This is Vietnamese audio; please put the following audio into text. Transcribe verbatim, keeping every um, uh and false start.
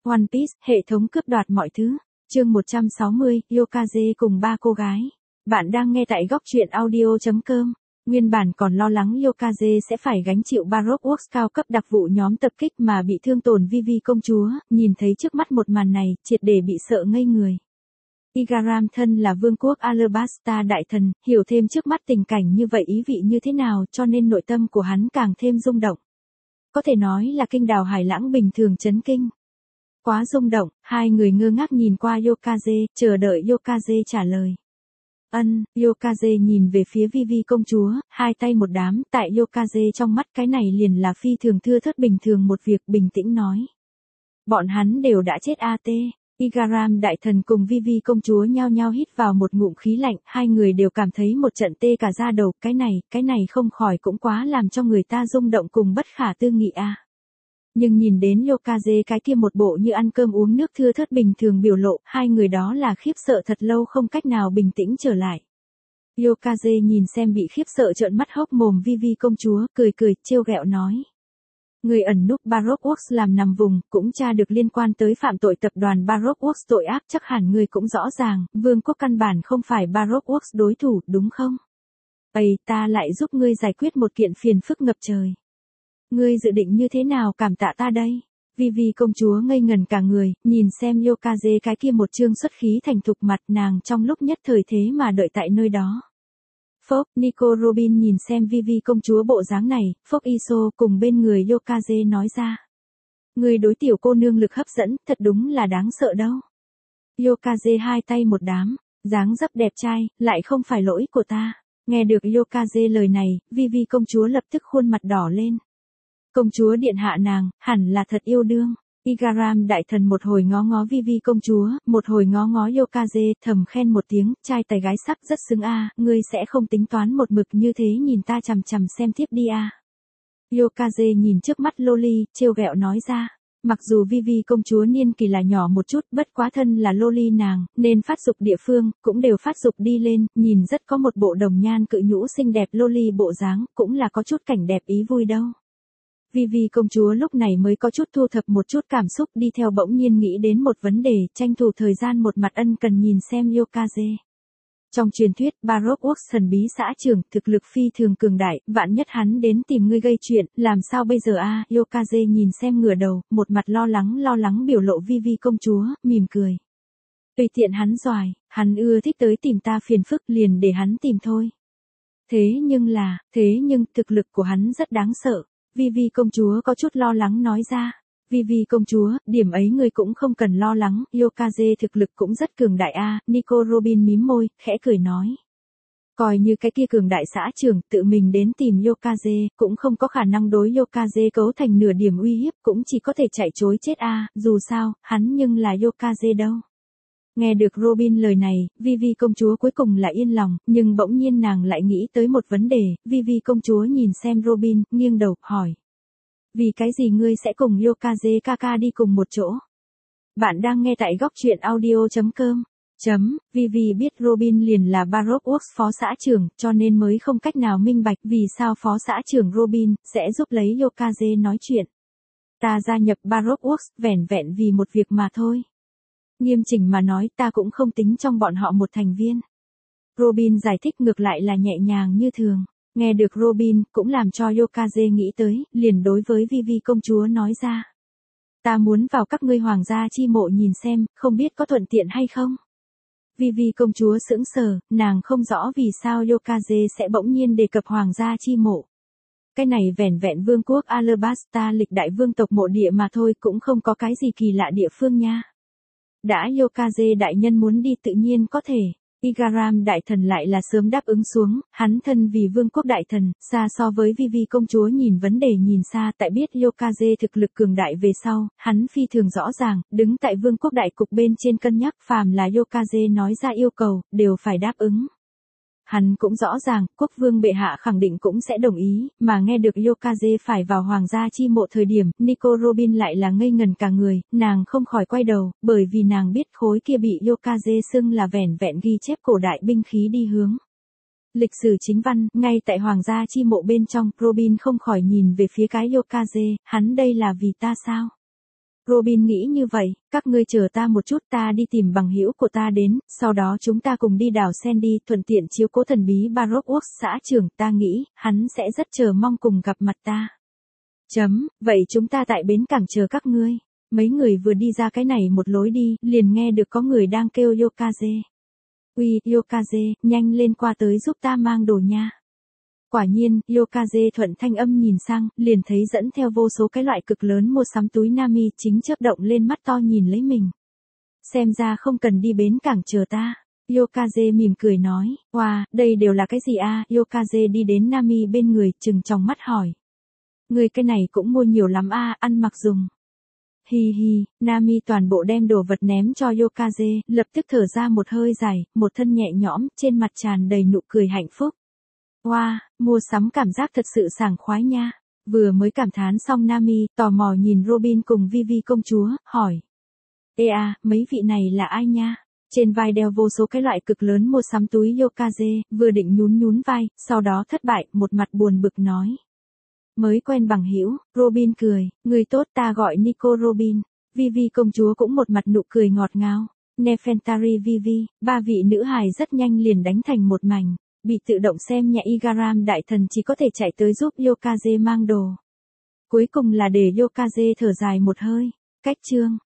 One Piece, hệ thống cướp đoạt mọi thứ. Chương một trăm sáu mươi, Yokaze cùng ba cô gái. Bạn đang nghe tại góc truyện audio chấm com. Nguyên bản còn lo lắng Yokaze sẽ phải gánh chịu Baroque Works cao cấp đặc vụ nhóm tập kích mà bị thương tổn Vivi công chúa, nhìn thấy trước mắt một màn này, triệt để bị sợ ngây người. Igaram thân là vương quốc Alabasta đại thần, hiểu thêm trước mắt tình cảnh như vậy ý vị như thế nào cho nên nội tâm của hắn càng thêm rung động. Có thể nói là kinh đào hải lãng bình thường chấn kinh. Quá rung động, hai người ngơ ngác nhìn qua Yokaze, chờ đợi Yokaze trả lời. Ân, Yokaze nhìn về phía Vivi công chúa, hai tay một đám, tại Yokaze trong mắt cái này liền là phi thường thưa thớt bình thường một việc, bình tĩnh nói. Bọn hắn đều đã chết a tê. Igaram đại thần cùng Vivi công chúa nhao nhao hít vào một ngụm khí lạnh, hai người đều cảm thấy một trận tê cả da đầu, cái này, cái này không khỏi cũng quá làm cho người ta rung động cùng bất khả tư nghị a. Nhưng nhìn đến Yokaze cái kia một bộ như ăn cơm uống nước thưa thớt bình thường biểu lộ, hai người đó là khiếp sợ thật lâu không cách nào bình tĩnh trở lại. Yokaze nhìn xem bị khiếp sợ trợn mắt hốc mồm Vivi công chúa, cười cười, trêu ghẹo nói. Người ẩn núp Baroque Works làm nằm vùng, cũng tra được liên quan tới phạm tội tập đoàn Baroque Works tội ác, chắc hẳn người cũng rõ ràng, vương quốc căn bản không phải Baroque Works đối thủ, đúng không? Ây, ta lại giúp ngươi giải quyết một kiện phiền phức ngập trời. Ngươi dự định như thế nào cảm tạ ta đây? Vivi công chúa ngây ngần cả người, nhìn xem Yokaze cái kia một trương xuất khí thành thục mặt nàng trong lúc nhất thời thế mà đợi tại nơi đó. Phốc, Nico Robin nhìn xem Vivi công chúa bộ dáng này, Phốc Iso cùng bên người Yokaze nói ra. Người đối tiểu cô nương lực hấp dẫn, thật đúng là đáng sợ đâu. Yokaze hai tay một đám, dáng dấp đẹp trai, lại không phải lỗi của ta. Nghe được Yokaze lời này, Vivi công chúa lập tức khuôn mặt đỏ lên. Công chúa điện hạ nàng, hẳn là thật yêu đương. Igaram đại thần một hồi ngó ngó Vivi công chúa, một hồi ngó ngó Yokaze, thầm khen một tiếng, trai tài gái sắc rất xứng a, ngươi sẽ không tính toán một mực như thế nhìn ta chằm chằm xem tiếp đi a. Yokaze nhìn trước mắt Loli, trêu ghẹo nói ra. Mặc dù Vivi công chúa niên kỳ là nhỏ một chút, bất quá thân là Loli nàng, nên phát dục địa phương, cũng đều phát dục đi lên, nhìn rất có một bộ đồng nhan cự nhũ xinh đẹp Loli bộ dáng, cũng là có chút cảnh đẹp ý vui đâu. Vivi công chúa lúc này mới có chút thu thập một chút cảm xúc đi theo bỗng nhiên nghĩ đến một vấn đề, tranh thủ thời gian một mặt ân cần nhìn xem Yokaze. Trong truyền thuyết, Baroque Works thần bí xã trưởng, thực lực phi thường cường đại, vạn nhất hắn đến tìm ngươi gây chuyện, làm sao bây giờ a? Yokaze nhìn xem ngửa đầu, một mặt lo lắng lo lắng biểu lộ Vivi công chúa, mỉm cười. Tùy tiện hắn doài, hắn ưa thích tới tìm ta phiền phức liền để hắn tìm thôi. Thế nhưng là, thế nhưng thực lực của hắn rất đáng sợ. Vivi công chúa có chút lo lắng nói ra. Vivi công chúa, điểm ấy người cũng không cần lo lắng, Yokaze thực lực cũng rất cường đại a. Nico Robin mím môi, khẽ cười nói. Coi như cái kia cường đại xã trưởng tự mình đến tìm Yokaze, cũng không có khả năng đối Yokaze cấu thành nửa điểm uy hiếp, cũng chỉ có thể chạy chối chết a. Dù sao, hắn nhưng là Yokaze đâu. Nghe được Robin lời này, Vivi công chúa cuối cùng lại yên lòng, nhưng bỗng nhiên nàng lại nghĩ tới một vấn đề, Vivi công chúa nhìn xem Robin, nghiêng đầu, hỏi. Vì cái gì ngươi sẽ cùng Yokaze Kaka đi cùng một chỗ? Bạn đang nghe tại góc truyện audio chấm com. Chấm, Vivi biết Robin liền là Baroque Works phó xã trưởng, cho nên mới không cách nào minh bạch vì sao phó xã trưởng Robin sẽ giúp lấy Yokaze nói chuyện. Ta gia nhập Baroque Works vẻn vẹn vì một việc mà thôi. Nghiêm chỉnh mà nói ta cũng không tính trong bọn họ một thành viên. Robin giải thích ngược lại là nhẹ nhàng như thường. Nghe được Robin cũng làm cho Yokaze nghĩ tới, liền đối với Vivi công chúa nói ra. Ta muốn vào các ngươi hoàng gia chi mộ nhìn xem, không biết có thuận tiện hay không. Vivi công chúa sững sờ, nàng không rõ vì sao Yokaze sẽ bỗng nhiên đề cập hoàng gia chi mộ. Cái này vẻn vẹn vương quốc Alabasta lịch đại vương tộc mộ địa mà thôi cũng không có cái gì kỳ lạ địa phương nha. Đã Yokaze đại nhân muốn đi tự nhiên có thể. Igaram đại thần lại là sớm đáp ứng xuống, hắn thân vì vương quốc đại thần, xa so với Vivi công chúa nhìn vấn đề nhìn xa tại biết Yokaze thực lực cường đại về sau, hắn phi thường rõ ràng, đứng tại vương quốc đại cục bên trên cân nhắc phàm là Yokaze nói ra yêu cầu, đều phải đáp ứng. Hắn cũng rõ ràng, quốc vương bệ hạ khẳng định cũng sẽ đồng ý, mà nghe được Yokaze phải vào hoàng gia chi mộ thời điểm, Nico Robin lại là ngây ngần cả người, nàng không khỏi quay đầu, bởi vì nàng biết khối kia bị Yokaze xưng là vẻn vẹn ghi chép cổ đại binh khí đi hướng. Lịch sử chính văn, ngay tại hoàng gia chi mộ bên trong, Robin không khỏi nhìn về phía cái Yokaze, hắn đây là vì ta sao? Robin nghĩ như vậy, các ngươi chờ ta một chút, ta đi tìm bằng hữu của ta đến, sau đó chúng ta cùng đi đảo Sandy, thuận tiện chiếu cố thần bí Baroque xã trưởng, ta nghĩ, hắn sẽ rất chờ mong cùng gặp mặt ta. Chấm, vậy chúng ta tại bến cảng chờ các ngươi. Mấy người vừa đi ra cái này một lối đi, liền nghe được có người đang kêu Yokaze. Uy, Yokaze, nhanh lên qua tới giúp ta mang đồ nha. Quả nhiên, Yokaze thuận thanh âm nhìn sang, liền thấy dẫn theo vô số cái loại cực lớn mua sắm túi Nami chính chớp động lên mắt to nhìn lấy mình. Xem ra không cần đi bến cảng chờ ta. Yokaze mỉm cười nói, wow, đây đều là cái gì a? À? Yokaze đi đến Nami bên người, trừng tròng mắt hỏi. Người cái này cũng mua nhiều lắm a, à, ăn mặc dùng. Hi hi, Nami toàn bộ đem đồ vật ném cho Yokaze, lập tức thở ra một hơi dài, một thân nhẹ nhõm, trên mặt tràn đầy nụ cười hạnh phúc. Wow, mua sắm cảm giác thật sự sảng khoái nha. Vừa mới cảm thán xong Nami, tò mò nhìn Robin cùng Vivi công chúa, hỏi. Ê à, mấy vị này là ai nha? Trên vai đeo vô số cái loại cực lớn mua sắm túi Yokaze, vừa định nhún nhún vai, sau đó thất bại, một mặt buồn bực nói. Mới quen bằng hữu, Robin cười, người tốt ta gọi Nico Robin. Vivi công chúa cũng một mặt nụ cười ngọt ngào. Nefertari Vivi, ba vị nữ hài rất nhanh liền đánh thành một mảnh. Bị tự động xem nhẹ Igaram đại thần chỉ có thể chạy tới giúp Yokaze mang đồ. Cuối cùng là để Yokaze thở dài một hơi. Cách chương.